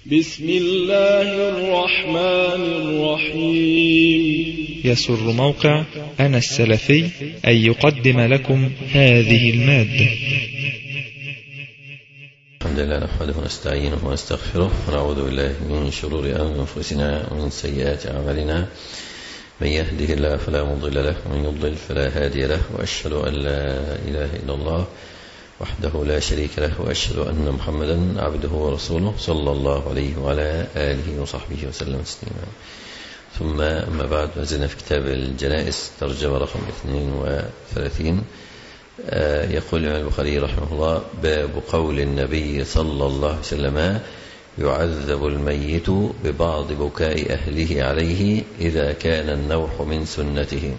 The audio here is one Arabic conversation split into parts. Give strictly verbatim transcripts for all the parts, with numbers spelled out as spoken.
بسم الله الرحمن الرحيم. يسر موقع أنا السلفي أن يقدم لكم هذه المادة. الحمد لله نحمده ونستعينه ونستغفره ونعوذ بالله من شرور أنفسنا ومن سيئات أعمالنا، من يهده الله فلا مضل له ومن يضلل فلا هادي له، وأشهد أن لا إله إلا الله وحده لا شريك له، وأشهد أن محمدا عبده ورسوله صلى الله عليه وعلى آله وصحبه وسلم تسليما. ثم أما بعد، نزلنا في كتاب الجنائز ترجمة رقم اثنين وثلاثين. يقول الإمام البخاري رحمه الله: باب قول النبي صلى الله عليه وسلم: يعذب الميت ببعض بكاء أهله عليه إذا كان النوح من سنته.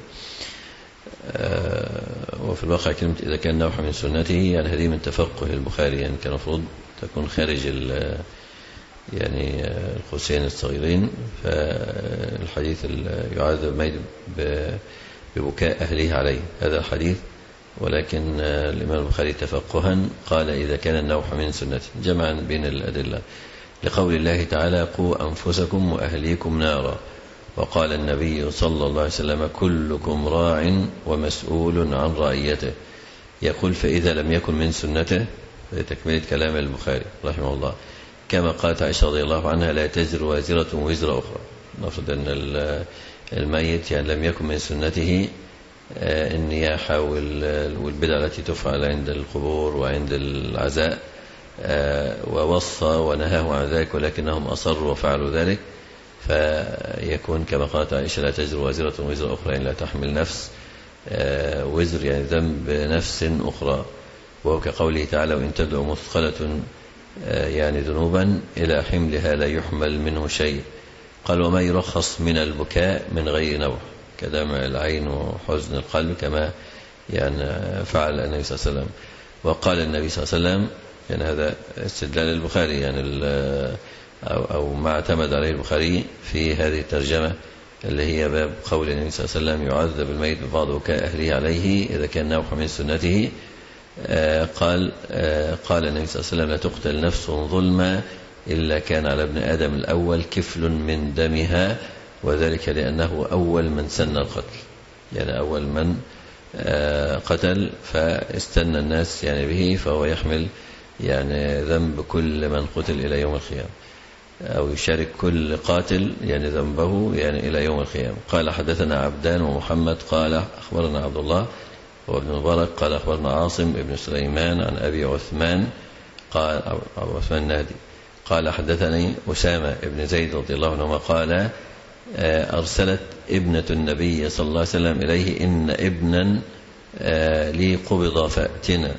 وفي الواقع كلمة إذا كان النوح من سنته يعني هذه من تفقه البخاري، يعني كان المفروض تكون خارج يعني القوسين الصغيرين. فالحديث يعذب الميت ببكاء أهله عليه هذا الحديث، ولكن الإمام البخاري تفقها قال إذا كان النوح من سنته، جمعا بين الأدلة لقول الله تعالى: قوا أنفسكم وأهليكم نارا. وقال النبي صلى الله عليه وسلم: كلكم راع ومسؤول عن رعيته. يقول: فإذا لم يكن من سنته، تكملة كلام البخاري رحمه الله، كما قالت عائشة رضي الله عنها: لا تزر وازرة وزر أخرى. نفرض أن الميت يعني لم يكن من سنته النياحة والبدع التي تفعل عند القبور وعند العزاء، ووصى ونهاه عن ذلك، ولكنهم أصروا وفعلوا ذلك، فيكون كما قالت عائشة: لا تزر وازرة وزر أخرى، إن لا تحمل نفس وزر يعني ذنب نفس أخرى. وهو كقوله تعالى: وإن تدعو مثقلة يعني ذنوبا إلى حملها لا يحمل منه شيء. قال: وما يرخص من البكاء من غير نوح كدمع العين وحزن القلب، كما يعني فعل النبي صلى الله عليه وسلم. وقال النبي صلى الله عليه وسلم، يعني هذا استدلال البخاري يعني أو, أو ما اعتمد عليه البخاري في هذه الترجمة اللي هي باب قول النبي صلى الله عليه وسلم: يعذب الميت ببعض بكاء أهله عليه إذا كان نوح من سنته. آه قال آه قال النبي صلى الله عليه وسلم: لا تقتل نفس ظلما إلا كان على ابن آدم الأول كفل من دمها، وذلك لأنه أول من سن القتل، يعني أول من آه قتل فاستنى الناس يعني به، فهو يحمل يعني ذنب كل من قتل إلى يوم القيامة، أو يشارك كل قاتل يعني ذنبه يعني إلى يوم القيامة. قال: حدثنا عبدان ومحمد قال أخبرنا عبد الله وابن مبارك قال أخبرنا عاصم ابن سليمان عن أبي عثمان قال أبو عثمان النهدي قال: حدثني أسامة ابن زيد رضي الله عنهما قال: أرسلت ابنة النبي صلى الله عليه وسلم إليه: إن ابنا لي قبض فأتنا.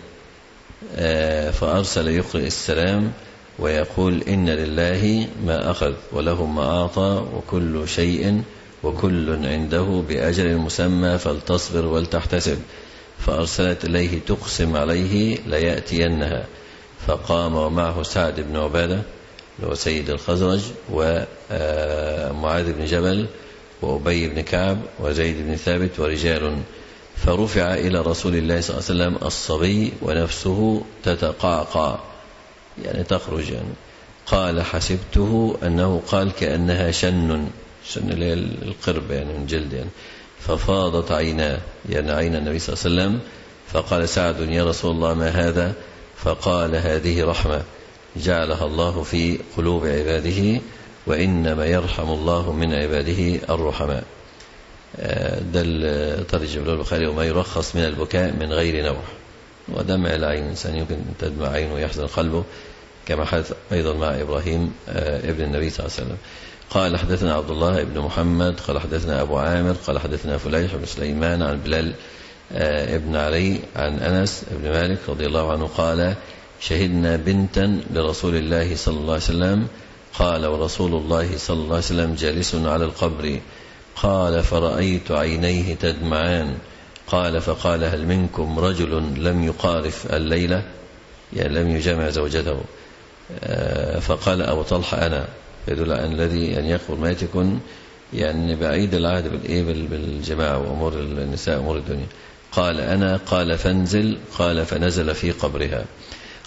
فأرسل يقرئ السلام ويقول: إن لله ما أخذ وله ما أعطى وكل شيء وكل عنده بأجل مسمى فلتصبر ولتحتسب. فأرسلت إليه تقسم عليه ليأتينها. فقام ومعه سعد بن عبادة هو سيد الخزرج، ومعاذ بن جبل وأبي بن كعب وزيد بن ثابت ورجال. فرفع إلى رسول الله صلى الله عليه وسلم الصبي ونفسه تتقعقع يعني تخرج يعني. قال: حسبته أنه قال كأنها شن شن اللي هي القرب يعني من جلد يعني. ففاضت عيناه يعني عين النبي صلى الله عليه وسلم. فقال سعد: يا رسول الله ما هذا؟ فقال: هذه رحمة جعلها الله في قلوب عباده، وإنما يرحم الله من عباده الرحماء. ده ترجم له البخاري: وما يرخص من البكاء من غير نوح. ودمع العين، إنسان يمكن تدمع عينه ويحزن قلبه، كما حدث أيضا مع إبراهيم ابن النبي صلى الله عليه وسلم. قال: حدثنا عبد الله ابن محمد قال حدثنا أبو عامر قال حدثنا فليح بن سليمان عن بلال ابن علي عن أنس ابن مالك رضي الله عنه قال: شهدنا بنتا لرسول الله صلى الله عليه وسلم. قال: ورسول الله صلى الله عليه وسلم جالس على القبر. قال: فرأيت عينيه تدمعان. قال: فقال: هل منكم رجل لم يقارف الليلة يعني لم يجمع زوجته؟ فقال أبو طلحة: أنا. يدل أن الذي يعني يقبل ما يكون يعني بعيد العهد بالجماعة وأمور النساء أمور الدنيا. قال: أنا. قال: فانزل. قال: فنزل في قبرها.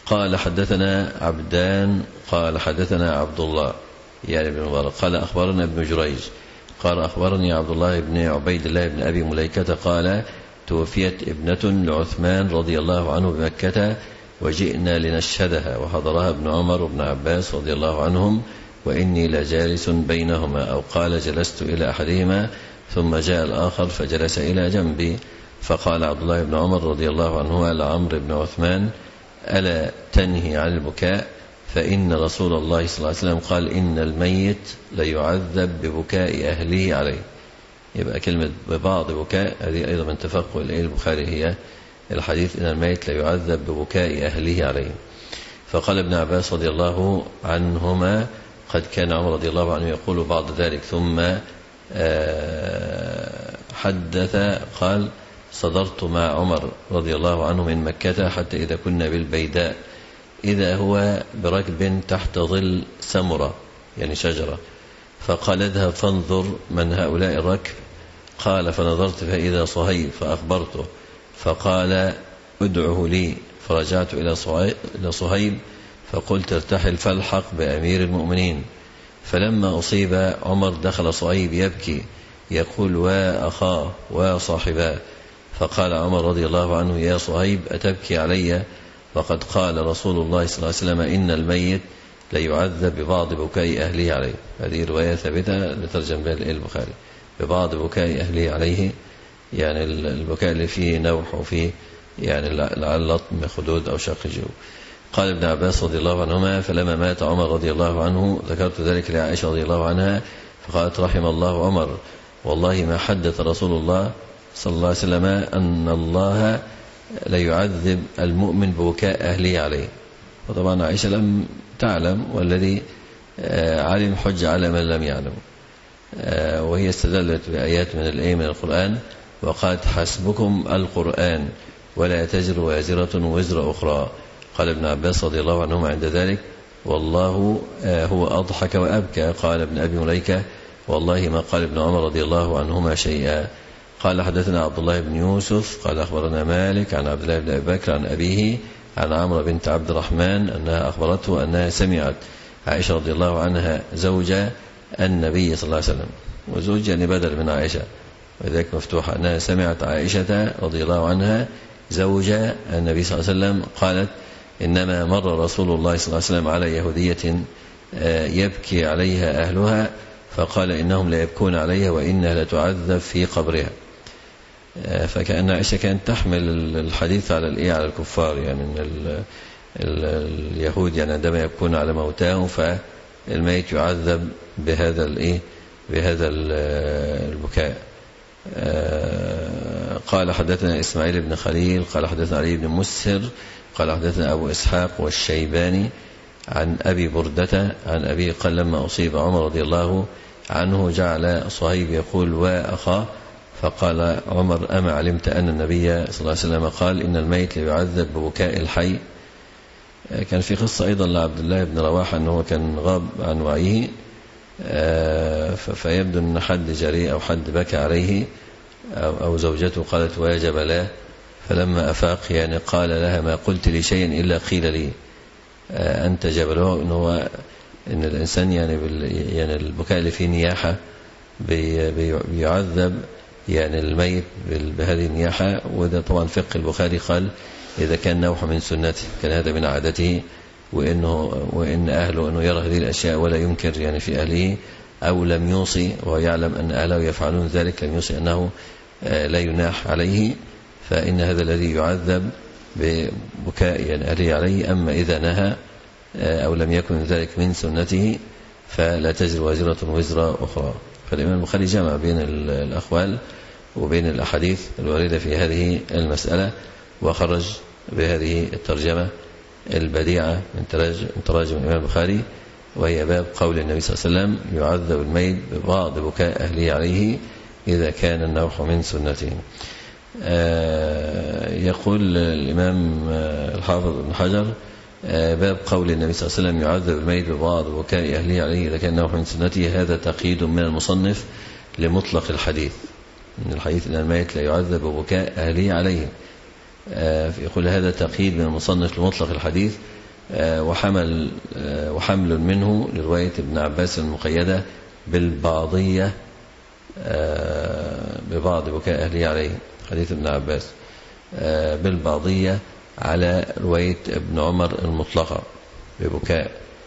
قال حدثنا عبدان قال حدثنا عبد الله يعني بن مبارك قال أخبرنا ابن جريج قال أخبرني عبد الله بن عبيد الله بن أبي مليكة قال توفيت ابنة لعثمان رضي الله عنه بمكة وجئنا لنشهدها وحضرها ابن عمر وابن عباس رضي الله عنهم وإني لجالس بينهما أو قال جلست إلى أحدهما ثم جاء الآخر فجلس إلى جنبي فقال عبد الله بن عمر رضي الله عنه لعمرو بن عثمان ألا تنهي عن البكاء فإن رسول الله صلى الله عليه وسلم قال إن الميت ليعذب ببكاء أهله عليه. يبقى كلمة ببعض بكاء هذه أيضا من تفقه البخاري هي الحديث إن الميت ليعذب ببكاء أهله عليه. فقال ابن عباس رضي الله عنهما قد كان عمر رضي الله عنه يقول بعض ذلك ثم حدث قال صدرت مع عمر رضي الله عنه من مكة حتى إذا كنا بالبيداء إذا هو بركب تحت ظل سمرة يعني شجرة فقال اذهب فانظر من هؤلاء الركب قال فنظرت فإذا صهيب فأخبرته فقال ادعه لي فرجعت إلى صهيب فقلت ارتحل فالحق بأمير المؤمنين. فلما أصيب عمر دخل صهيب يبكي يقول وأخاه وصاحباه فقال عمر رضي الله عنه يا صهيب أتبكي علي وقد قال رسول الله صلى الله عليه وسلم إن الميت ليعذب ببعض بكاء أهله عليه. هذه رواية ثابتة لترجم بها البخاري ببعض بكاء أهله عليه يعني البكاء اللي فيه نوح وفيه يعني لعل لطم خدود أو شق جو. قال ابن عباس رضي الله عنهما فلما مات عمر رضي الله عنه ذكرت ذلك لعائشة رضي الله عنها فقالت رحم الله عمر والله ما حدث رسول الله صلى الله عليه وسلم أن الله ليعذب المؤمن ببكاء أهله عليه. وطبعا عائشة لم تعلم والذي علم حج على من لم يعلم وهي استدلت بآيات من الآية من القرآن وقالت حسبكم القرآن ولا تزر وازرة وزر أخرى. قال ابن عباس رضي الله عنهما عند ذلك والله هو أضحك وأبكى. قال ابن أبي مليكة والله ما قال ابن عمر رضي الله عنهما شيئا. قال حدثنا عبد الله بن يوسف قال أخبرنا مالك عن عبد الله بن أبي بكر عن أبيه عن عمرو بنت عبد الرحمن أنها أخبرته أنها سمعت عائشة رضي الله عنها زوجة النبي صلى الله عليه وسلم وزوج يعني بدل من عائشة وذلك مفتوحة أنها سمعت عائشة رضي الله عنها زوجة النبي صلى الله عليه وسلم قالت إنما مر رسول الله صلى الله عليه وسلم على يهودية يبكي عليها أهلها فقال إنهم لا يبكون عليها وإنها لتعذب في قبرها. فكأن عائشة كانت تحمل الحديث على الإيه على الكفار يعني إن ال ال اليهود يعني عندما يبكون على موتاهم فالميت يعذب بهذا الإيه بهذا البكاء. قال حدثنا إسماعيل بن خليل قال حدثنا علي بن مسهر قال حدثنا أبو إسحاق والشيباني عن أبي بردة عن أبي قال لما أصيب عمر رضي الله عنه جعل صهيب يقول وأخاه فقال عمر أما علمت أن النبي صلى الله عليه وسلم قال إن الميت ليعذب ببكاء الحي. كان في قصة أيضا لعبد الله بن رواحة أنه كان غاب عن وعيه فيبدو أن حد جريء أو حد بكى عليه أو زوجته قالت واجب له فلما أفاق يعني قال لها ما قلت لي شيئا إلا قيل لي أنت جبله. إن هو إن الإنسان يعني يعني البكاء اللي فيه نياحة بيعذب يعني الميت بهذه النياحة. وده طبعا فقه البخاري قال إذا كان نوح من سنته كان هذا من عادته وإنه وإن أهله أنه يرى هذه الأشياء ولا ينكر يعني في أهله أو لم يوصي ويعلم أن أهله يفعلون ذلك لم يوصي أنه لا يناح عليه فإن هذا الذي يعذب ببكاء يعني أهله عليه. أما إذا نهى أو لم يكن ذلك من سنته فلا تزر وازرة وزر أخرى. فالإمام البخاري جمع بين الأقوال وبين الأحاديث الواردة في هذه المسألة وخرج بهذه الترجمة البديعة من تراجم الإمام البخاري وهي باب قول النبي صلى الله عليه وسلم يعذب الميت ببعض بكاء أهله عليه إذا كان النوح من سنته. يقول الإمام الحافظ ابن حجر باب قول النبي صلى الله عليه وسلم يعذب الميت ببعض بكاء أهله عليه إذا كان النوح من سنته هذا تقييد من المصنف لمطلق الحديث من الحديث أن الميت لا يعذب ببكاء أهله عليه. يقول هذا تقييد من المصنف لمطلق الحديث وحمل وحمل منه لرواية ابن عباس المقيدة بالبعضية ببعض بكاء أهله عليه، حديث ابن عباس بالبعضية على رواية ابن عمر المطلقة ببكاء،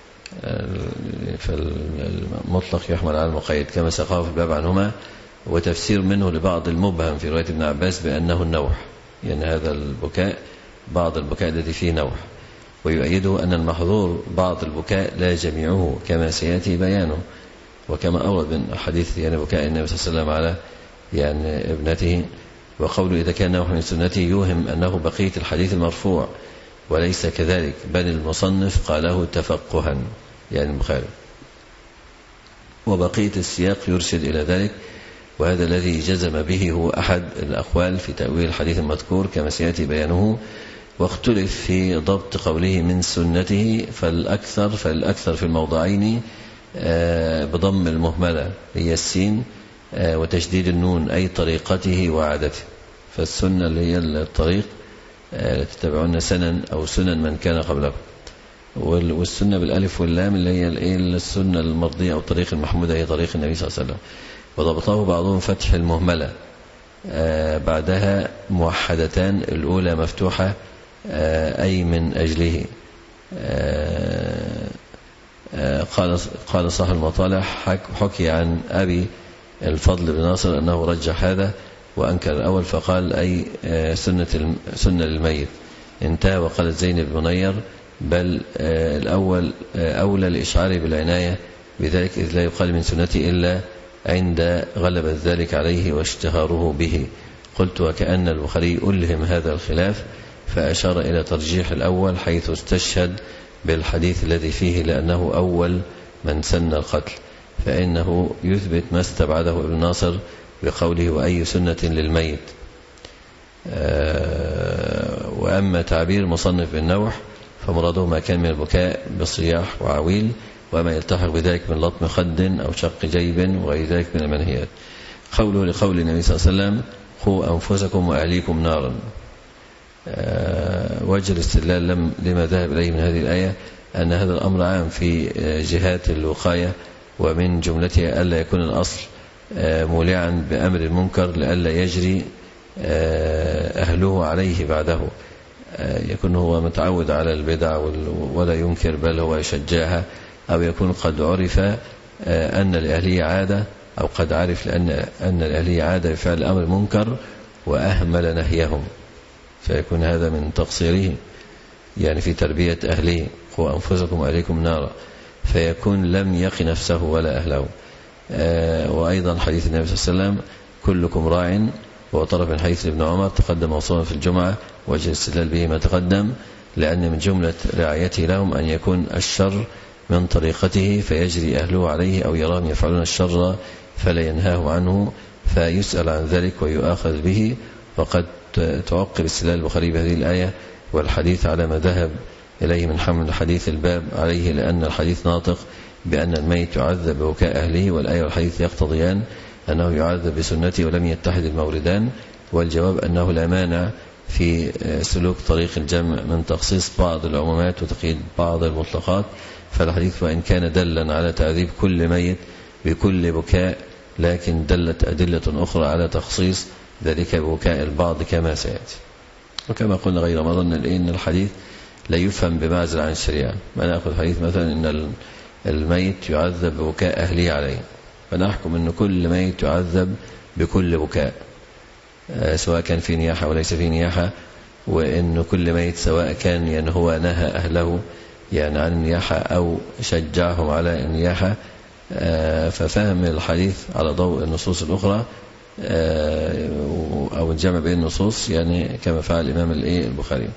فالمطلق يحمل على المقيد كما ساقه في الباب عنهما. وتفسير منه لبعض المبهم في رواية ابن عباس بأنه النوح، يعني هذا البكاء بعض البكاء الذي فيه نوح، ويؤيده أن المحظور بعض البكاء لا جميعه كما سيأتي بيانه، وكما أورد من حديث يعني بكاء النبي صلى الله عليه وسلم على يعني ابنته. وقوله إذا كان نوح من سنته يوهم أنه بقية الحديث المرفوع، وليس كذلك، بل المصنف قاله تفقها يعني البخاري، وبقية السياق يرشد إلى ذلك. وهذا الذي جزم به هو أحد الأقوال في تأويل الحديث المذكور كما سيأتي بيانه. واختلف في ضبط قوله من سنته، فالأكثر فالأكثر في الموضعين بضم المهملة هي السين وتشديد النون، أي طريقته وعادته. فالسنة اللي هي الطريق تتبعون سنن أو سنن من كان قبلكم، والسنة بالألف واللام اللي هي السنة المرضية أو الطريق المحمودة هي طريق النبي صلى الله عليه وسلم. وضبطه بعضهم فتح المهملة بعدها موحدتان، الأولى مفتوحة أي من أجله. قال قال صاحب المطالع حكي عن أبي الفضل بن ناصر أنه رجح هذا وأنكر الأول، فقال أي سنة سنة للميت انتهى. وقالت زينب بن منير بل الأول أولى لإشعاره بالعناية بذلك، إذ لا يقال من سنتي إلا عند غلبة ذلك عليه واشتهاره به. قلت وكأن البخاري ألهم هذا الخلاف فأشار إلى ترجيح الأول حيث استشهد بالحديث الذي فيه لأنه أول من سن القتل، فإنه يثبت ما استبعده ابن ناصر بقوله وأي سنة للميت. وأما تعبير مصنف بالنوح فمراده ما كان من البكاء بصياح وعويل، وما يلتحق بذلك من لطم خد أو شق جيب وغير ذلك من المنهيات. قوله لقول النبي صلى الله عليه وسلم قوا أنفسكم وأهليكم نارا. وجه الاستدلال لما ذهب إليه من هذه الآية أن هذا الأمر عام في جهات الوقاية، ومن جملتها ألا يكون الأصل مولعا بأمر المنكر لألا يجري أهله عليه بعده، يكون هو متعود على البدع ولا ينكر بل هو يشجعها، أو يكون قد عرف أن الأهلية عادة، أو قد عرف لأن أن الأهلية عادة بفعل الأمر المنكر وأهمل نهيهم، فيكون هذا من تقصيره يعني في تربية أهله قوا أنفسكم وأهليكم نارا، فيكون لم يقي نفسه ولا أهله. وأيضا حديث النبي صلى الله عليه وسلم كلكم راع، وطرف من حديث ابن عمر تقدم موصولا في الجمعة، وجه الاستدلال به ما تقدم، لأن من جملة رعايته لهم أن يكون الشر من طريقته فيجري أهله عليه، أو يراهم يفعلون الشر فلا ينهاه عنه فيسأل عن ذلك ويؤاخذ به. وقد تعقب استدلال البخاري بهذه الآية والحديث على ما ذهب إليه من حمل حديث الباب عليه، لأن الحديث ناطق بأن الميت يعذب ببكاء أهله، والآية والحديث يقتضيان أنه يعذب بسنته ولم يتحد الموردان. والجواب أنه لا مانع في سلوك طريق الجمع من تخصيص بعض العمومات وتقييد بعض المطلقات، فالحديث وإن كان دلا على تعذيب كل ميت بكل بكاء، لكن دلت أدلة أخرى على تخصيص ذلك ببكاء البعض كما سيأتي. وكما قلنا غير مرة أن الحديث لا يفهم بمعزل عن الشريعة. ما نأخذ حديث مثلا أن الميت يعذب ببكاء أهله عليه، فنحكم أن كل ميت يعذب بكل بكاء سواء كان في نياحة وليس في نياحة، وأن كل ميت سواء كان يعني هو نهى أهله يعني عن النياحة أو شجعهم على النياحة. ففهم الحديث على ضوء النصوص الأخرى أو الجمع بين النصوص، يعني كما فعل الإمام البخاري.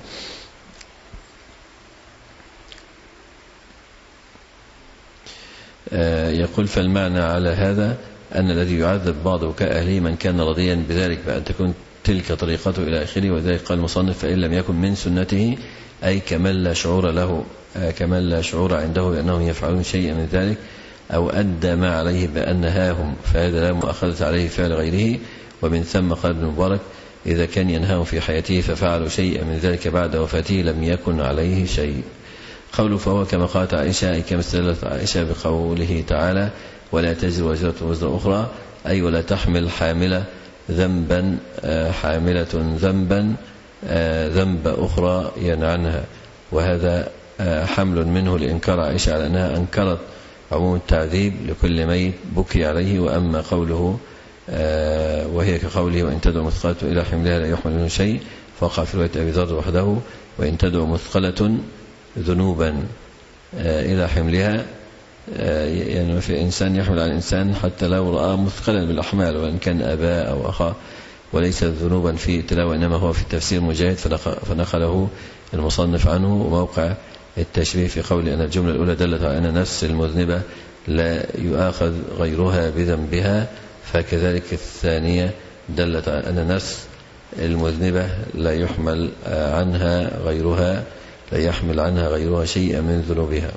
يقول فالمعنى على هذا أن الذي يعذب بعض بكاء أهله من كان رضيا بذلك بأن تكون تلك طريقته إلى آخره. وذلك قال المصنف فإن لم يكن من سنته أي كمن لا شعور له كمن لا شعور عنده بأنهم يفعلون شيئا من ذلك، أو أدى ما عليه بأن نهاهم، فهذا لا مؤاخذة عليه فعل غيره. ومن ثم قال ابن مبارك إذا كان ينهاهم في حياته ففعلوا شيئا من ذلك بعد وفاته لم يكن عليه شيء. قوله فهو كما قالت عائشة أي كما استدلت عائشة بقوله تعالى ولا تزر وزرة وزر أخرى، أي ولا تحمل حاملة ذنبا حاملة ذنبا ذنب أخرى ينعنها. وهذا حمل منه لإنكار عائشة على أنها أنكرت عموم التعذيب لكل ميت بكي عليه. وأما قوله وهي كقوله وإن تدعو مثقلة إلى حملها لا يحمل منه شيء، فوقع في رواية أبي ذر وحده وإن تدعو مثقلة ذنوبا إلى حملها، يعني في إنسان يحمل على الإنسان حتى لو رأى مثقلا بالأحمال وإن كان أباء أو أخا، وليس ذنوبا في تلاوة إنما هو في التفسير مجاهد فنقله المصنف عنه. وموقع التشبيه في قول أن الجملة الأولى دلت على أن نفس المذنبة لا يؤاخذ غيرها بذنبها، فكذلك الثانية دلت على أن نفس المذنبة لا يحمل عنها غيرها لا يحمل عنها غيرها شيئا من ذنوبها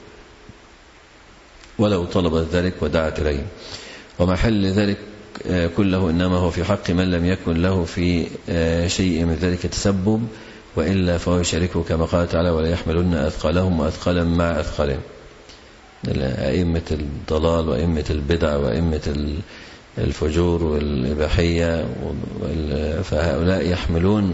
ولو طلبت ذلك ودعت إليه. ومحل ذلك كله إنما هو في حق من لم يكن له في شيء من ذلك تسبب، وإلا فهو يشاركه كما قال تعالى ولا يحملن أثقالهم وأثقالا مع أثقالهم. أئمة الضلال وأئمة البدع وأئمة الفجور والإباحية فهؤلاء يحملون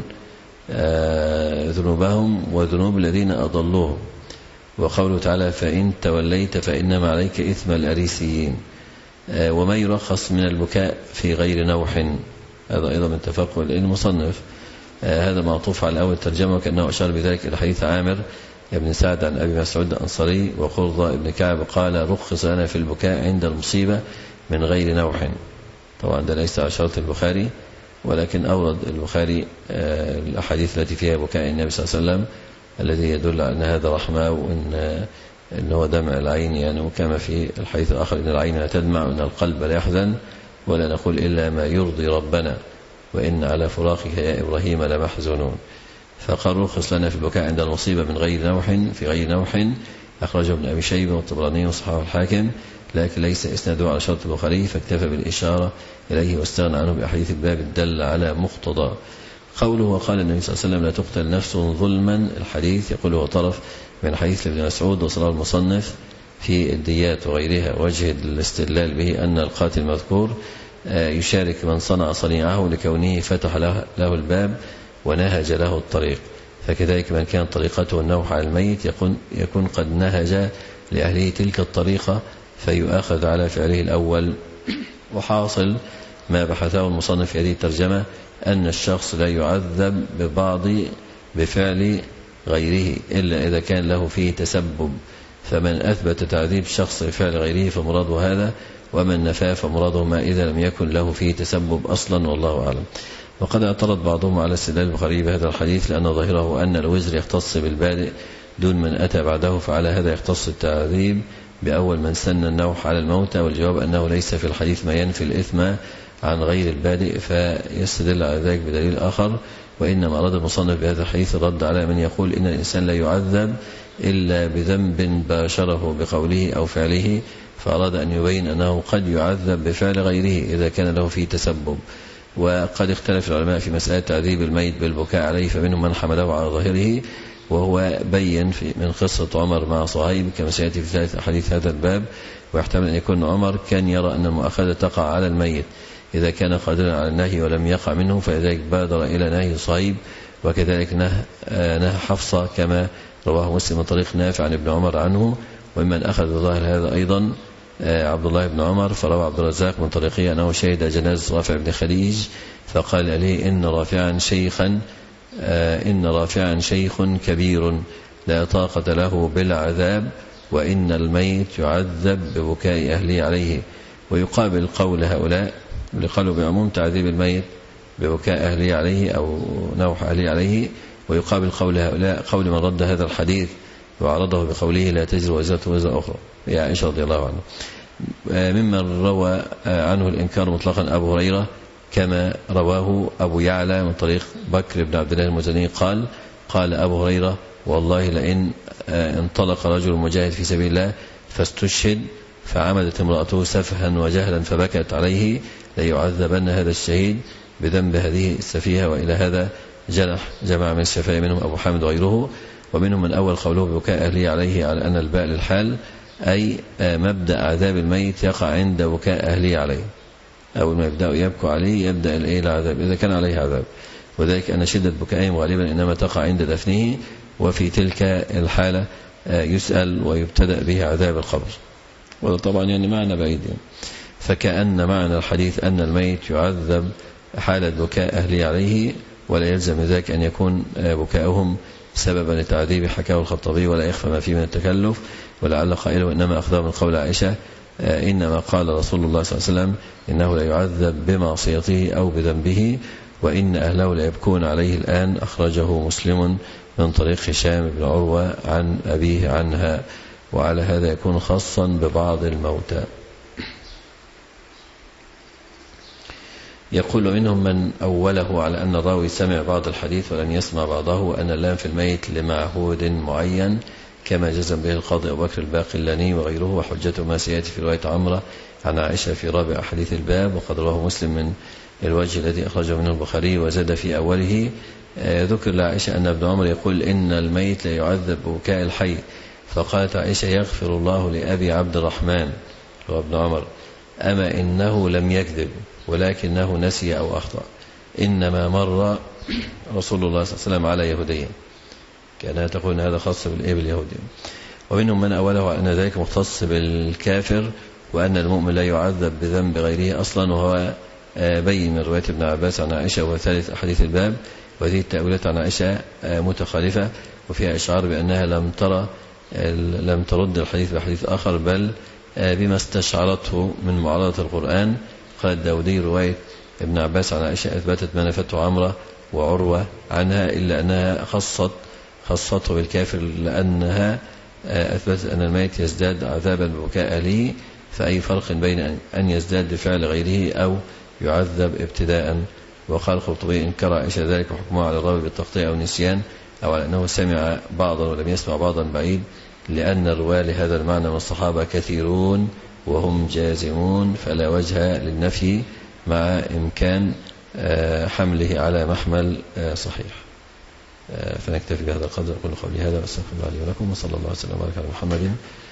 ذنوبهم وذنوب الذين أضلوهم. وقوله تعالى فإن توليت فإنما عليك إثم الأريسيين. وما يرخص من البكاء في غير نوح، هذا أيضا من تفقه المصنف، هذا معطوف على أول ترجمة وكأنه أشار بذلك إلى حديث عامر بن سعد عن أبي مسعود الأنصاري وقرضة بن كعب قال رخص لنا في البكاء عند المصيبة من غير نوح. طبعا ده ليس على شرط البخاري، ولكن أورد البخاري الأحاديث التي فيها بكاء النبي صلى الله عليه وسلم الذي يدل على أن هذا رحمة وأن إن هو دمع العين، يعني وكما في الحديث الآخر إن العين لا تدمع وأن القلب لا يحزن ولا نقول إلا ما يرضي ربنا وإن على فراقك يا إبراهيم لمحزونون. فقال رخص لنا في البكاء عند المصيبة من غير نوح في غير نوح، أخرجه ابن أبي شيبة والطبراني وصححه الحاكم، لكن ليس إسناده على شرط البخاري فاكتفى بالإشارة إليه واستغنى عنه بأحاديث الباب الدل على مقتضى. قوله وقال النبي صلى الله عليه وسلم لا تقتل نفس ظلما، الحديث يقوله طرف من حديث ابن مسعود وصله المصنف في الديات وغيرها. وجه الاستدلال به أن القاتل المذكور يشارك من صنع صنيعه لكونه فتح له الباب ونهج له الطريق، فكذلك من كان طريقته النوح على الميت يكون, يكون قد نهج لأهله تلك الطريقة فيؤاخذ على فعله الأول. وحاصل ما بحثه المصنف في هذه الترجمة أن الشخص لا يعذب ببعض بفعل غيره إلا إذا كان له فيه تسبب، فمن أثبت تعذيب شخص بفعل غيره فمراده هذا، ومن نفى فمراده ما إذا لم يكن له فيه تسبب أصلا، والله أعلم. وقد اعترض بعضهم على استدلال البخاري بهذا الحديث لأن ظاهره أن الوزر يختص بالبادئ دون من أتى بعده، فعلى هذا يختص التعذيب بأول من سن النوح على الموتى. والجواب أنه ليس في الحديث ما ينفي الإثم عن غير البادئ فيستدل على ذلك بدليل آخر. وإنما أراد المصنف بهذا الحديث الرد على من يقول إن الإنسان لا يعذب إلا بذنب باشره بقوله أو فعله، فأراد أن يبين أنه قد يعذب بفعل غيره إذا كان له فيه تسبب. وقد اختلف العلماء في مسألة تعذيب الميت بالبكاء عليه، فمنهم من حمله على ظاهره وهو بين في من قصة عمر مع صهيب كما سيأتي في ثالث حديث هذا الباب. ويحتمل أن يكون عمر كان يرى أن المؤاخذة تقع على الميت إذا كان قادرا على النهي ولم يقع منه، فلذلك بادر إلى نهي صهيب. وكذلك نهى نه حفصة كما رواه مسلم من طريق نافع عن ابن عمر عنه. ومن أخذ ظاهر هذا أيضا عبد الله بن عمر، فروى عبد الرزاق من طريقه أنه شهد جنازة رافع بن خديج فقال لي إن رافعا شيخا إن رافعا شيخ كبير لا طاقة له بالعذاب وإن الميت يعذب ببكاء أهله عليه. ويقابل قول هؤلاء لقالوا بعموم تعذيب الميت ببكاء أهله عليه أو نوح أهله عليه، ويقابل قول هؤلاء قول من رد هذا الحديث وعرضه بقوله لا تزر وزرة وزر أخرى يا عائشة رضي الله عنه. ممن روى عنه الإنكار مطلقا أبو هريرة كما رواه أبو يعلى من طريق بكر بن عبد الله المزني قال قال أبو هريرة والله لئن انطلق رجل مجاهد في سبيل الله فاستشهد فعمدت امرأته سفها وجهلا فبكت عليه ليعذبن هذا الشهيد بذنب هذه السفيهة. وإلى هذا جنح جماعة من الشافعية منهم أبو حامد وغيره. ومنهم من أول قوله ببكاء أهله عليه على أن الباء للحال، أي مبدأ عذاب الميت يقع عند بكاء أهله عليه، أول ما يبدأ يبكوا عليه يبدأ العذاب إذا كان عليه عذاب، وذلك أن شدة بكائهم غالبا إنما تقع عند دفنه، وفي تلك الحالة يسأل ويبتدأ به عذاب القبر. وده طبعا يعني معنى بعيد يعني. فكأن معنى الحديث أن الميت يعذب حالة بكاء أهله عليه، ولا يلزم ذلك أن يكون بكاؤهم سببا لتعذيب، حكاه الخطابي ولا يخفى ما فيه من التكلف. ولعل قائله إنما أخذ من قول عائشة إنما قال رسول الله صلى الله عليه وسلم إنه لا يعذب بمعصيته أو بذنبه وإن أهله لا يبكون عليه الآن، أخرجه مسلم من طريق هشام بن عروة عن أبيه عنها. وعلى هذا يكون خاصا ببعض الموتى. يقول منهم من أوله على أن الراوي سمع بعض الحديث ولم يسمع بعضه، وأن اللام في الميت لمعهود معين كما جزم به القاضي أبو بكر الباقلاني وغيره، وحجته ما سيأتي في رواية عمرة عن عائشة في رابع أحاديث الباب، وقد رواه مسلم من الوجه الذي أخرجه منه البخاري، وزاد في أوله ذكر لعائشة أن ابن عمر يقول إن الميت لا يعذب ببكاء الحي، فقالت عائشة يغفر الله لأبي عبد الرحمن هو ابن عمر، أما إنه لم يكذب ولكنه نسي أو أخطأ، إنما مر رسول الله صلى الله عليه وسلم على يهوديا. كانت تقول أن هذا خاص بالإبل اليهودي. ومنهم من أوله أن ذلك مختص بالكافر، وأن المؤمن لا يعذب بذنب غيره أصلا، وهو بين من رواية ابن عباس عن عائشة وثالث أحاديث الباب. وهذه التأويلات عن عائشة متخالفة، وفيها إشعار بأنها لم ترى لم ترد الحديث بحديث آخر، بل بما استشعرته من معارضة القرآن. قال الداودي رواية ابن عباس عن عائشة أثبتت ما نفته عمرة وعروة عنها، إلا أنها خصت خصته بالكافر، لأنها أثبتت أن الميت يزداد عذابا ببكاء أهله، فأي فرق بين أن يزداد بفعل غيره أو يعذب ابتداء. وقال القرطبي إن كره عائشة ذلك وحكمه على الراوي بالتقطيع أو النسيان، أو على أنه سمع بعضا ولم يسمع بعضا بعيد، لأن الرواة لهذا المعنى من الصحابة كثيرون وهم جازمون، فلا وجه للنفي مع إمكان حمله على محمل صحيح. فنكتفي بهذا القدر. أقول قولي هذا وأستغفر الله لي ولكم، وصلى الله وسلم وبارك على محمد